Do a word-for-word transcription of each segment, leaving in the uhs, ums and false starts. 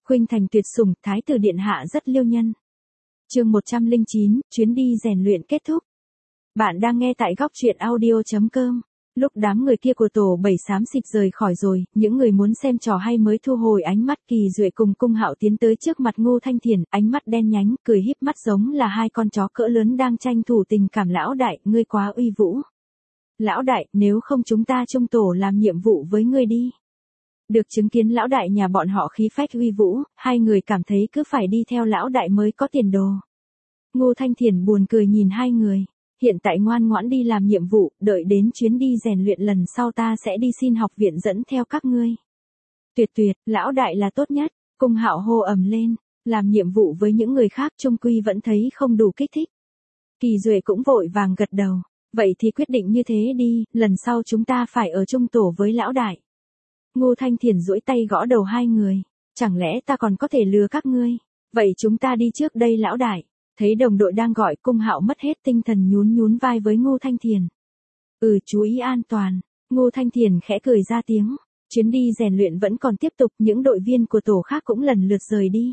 Khuynh Thành tuyệt sủng, thái tử điện hạ rất liêu nhân. Chương một trăm lẻ chín, chuyến đi rèn luyện kết thúc. Bạn đang nghe tại góc truyện audio chấm com. Lúc đám người kia của tổ bảy xám xịt rời khỏi rồi, những người muốn xem trò hay mới thu hồi ánh mắt. Kỳ Duệ cùng Cung Hạo tiến tới trước mặt Ngô Thanh Thiền, ánh mắt đen nhánh, cười híp mắt giống là hai con chó cỡ lớn đang tranh thủ tình cảm. Lão đại, ngươi quá uy vũ. Lão đại, nếu không chúng ta chung tổ làm nhiệm vụ với ngươi đi. Được chứng kiến lão đại nhà bọn họ khí phách uy vũ, hai người cảm thấy cứ phải đi theo lão đại mới có tiền đồ. Ngô Thanh Thiền buồn cười nhìn hai người. Hiện tại ngoan ngoãn đi làm nhiệm vụ, đợi đến chuyến đi rèn luyện lần sau ta sẽ đi xin học viện dẫn theo các ngươi. Tuyệt tuyệt, lão đại là tốt nhất. Cung Hạo hô ầm lên, làm nhiệm vụ với những người khác chung quy vẫn thấy không đủ kích thích. Kỳ Duệ cũng vội vàng gật đầu, vậy thì quyết định như thế đi, lần sau chúng ta phải ở chung tổ với lão đại. Ngô Thanh Thiền duỗi tay gõ đầu hai người, chẳng lẽ ta còn có thể lừa các ngươi, vậy chúng ta đi trước đây lão đại. Thấy đồng đội đang gọi, Cung Hạo mất hết tinh thần nhún nhún vai với Ngô Thanh Thiền. Ừ, chú ý an toàn. Ngô Thanh Thiền khẽ cười ra tiếng. Chuyến đi rèn luyện vẫn còn tiếp tục, những đội viên của tổ khác cũng lần lượt rời đi.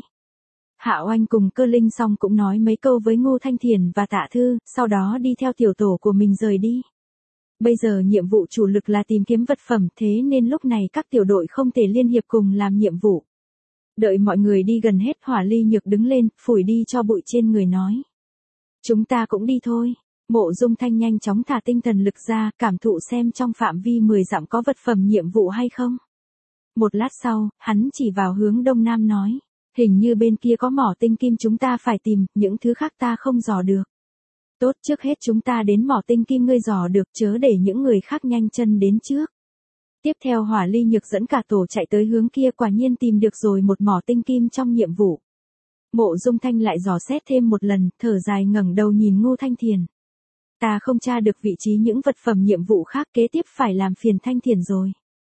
Hạ Oanh cùng Cơ Linh xong cũng nói mấy câu với Ngô Thanh Thiền và Tạ Thư, sau đó đi theo tiểu tổ của mình rời đi. Bây giờ nhiệm vụ chủ lực là tìm kiếm vật phẩm, thế nên lúc này các tiểu đội không thể liên hiệp cùng làm nhiệm vụ. Đợi mọi người đi gần hết, Hỏa Ly Nhược đứng lên, phủi đi cho bụi trên người nói. Chúng ta cũng đi thôi. Mộ Dung Thanh nhanh chóng thả tinh thần lực ra, cảm thụ xem trong phạm vi mười dặm có vật phẩm nhiệm vụ hay không. Một lát sau, hắn chỉ vào hướng đông nam nói. Hình như bên kia có mỏ tinh kim chúng ta phải tìm, những thứ khác ta không dò được. Tốt, trước hết chúng ta đến mỏ tinh kim ngươi dò được, chớ để những người khác nhanh chân đến trước. Tiếp theo Hỏa Ly Nhược dẫn cả tổ chạy tới hướng kia, quả nhiên tìm được rồi một mỏ tinh kim trong nhiệm vụ. Mộ Dung Thanh lại dò xét thêm một lần, thở dài ngẩng đầu nhìn Ngô Thanh Thiền. Ta không tra được vị trí những vật phẩm nhiệm vụ khác, kế tiếp phải làm phiền Thanh Thiền rồi.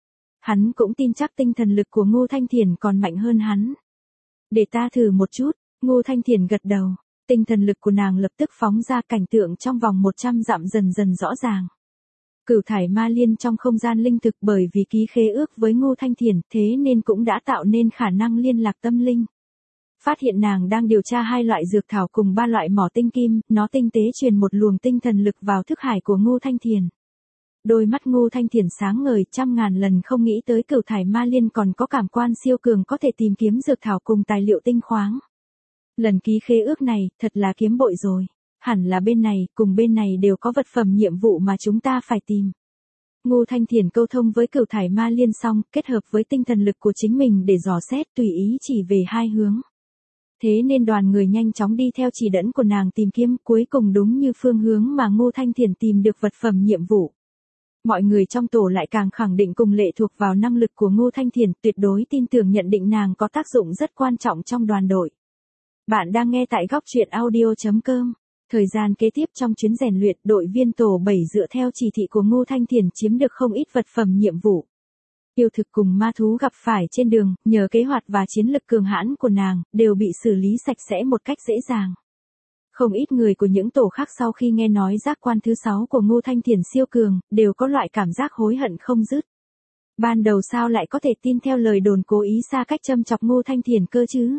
Hắn cũng tin chắc tinh thần lực của Ngô Thanh Thiền còn mạnh hơn hắn. Để ta thử một chút. Ngô Thanh Thiền gật đầu. Tinh thần lực của nàng lập tức phóng ra, cảnh tượng trong vòng một trăm dặm dần dần rõ ràng. Cửu thải ma liên trong không gian linh thực, bởi vì ký khế ước với Ngô Thanh Thiền, thế nên cũng đã tạo nên khả năng liên lạc tâm linh. Phát hiện nàng đang điều tra hai loại dược thảo cùng ba loại mỏ tinh kim, nó tinh tế truyền một luồng tinh thần lực vào thức hải của Ngô Thanh Thiền. Đôi mắt Ngô Thanh Thiền sáng ngời, trăm ngàn lần không nghĩ tới cửu thải ma liên còn có cảm quan siêu cường, có thể tìm kiếm dược thảo cùng tài liệu tinh khoáng. Lần ký khế ước này, thật là kiếm bội rồi. Hẳn là bên này, cùng bên này đều có vật phẩm nhiệm vụ mà chúng ta phải tìm. Ngô Thanh Thiền câu thông với cửu thải ma liên xong, kết hợp với tinh thần lực của chính mình để dò xét, tùy ý chỉ về hai hướng. Thế nên đoàn người nhanh chóng đi theo chỉ dẫn của nàng tìm kiếm, cuối cùng đúng như phương hướng mà Ngô Thanh Thiền tìm được vật phẩm nhiệm vụ. Mọi người trong tổ lại càng khẳng định cùng lệ thuộc vào năng lực của Ngô Thanh Thiền, tuyệt đối tin tưởng nhận định nàng có tác dụng rất quan trọng trong đoàn đội. Bạn đang nghe tại góc truyện audio chấm com. Thời gian kế tiếp trong chuyến rèn luyện, đội viên tổ bảy dựa theo chỉ thị của Ngô Thanh Thiền chiếm được không ít vật phẩm nhiệm vụ. Yêu thực cùng ma thú gặp phải trên đường, nhờ kế hoạch và chiến lực cường hãn của nàng, đều bị xử lý sạch sẽ một cách dễ dàng. Không ít người của những tổ khác sau khi nghe nói giác quan thứ sáu của Ngô Thanh Thiền siêu cường, đều có loại cảm giác hối hận không dứt. Ban đầu sao lại có thể tin theo lời đồn cố ý xa cách châm chọc Ngô Thanh Thiền cơ chứ?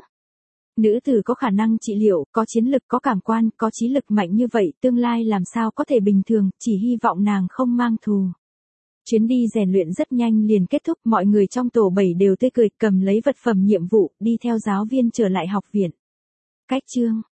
Nữ tử có khả năng trị liệu, có chiến lực, có cảm quan, có trí lực mạnh như vậy, tương lai làm sao có thể bình thường, chỉ hy vọng nàng không mang thù. Chuyến đi rèn luyện rất nhanh liền kết thúc, mọi người trong tổ bảy đều tươi cười, cầm lấy vật phẩm nhiệm vụ, đi theo giáo viên trở lại học viện. Cách chương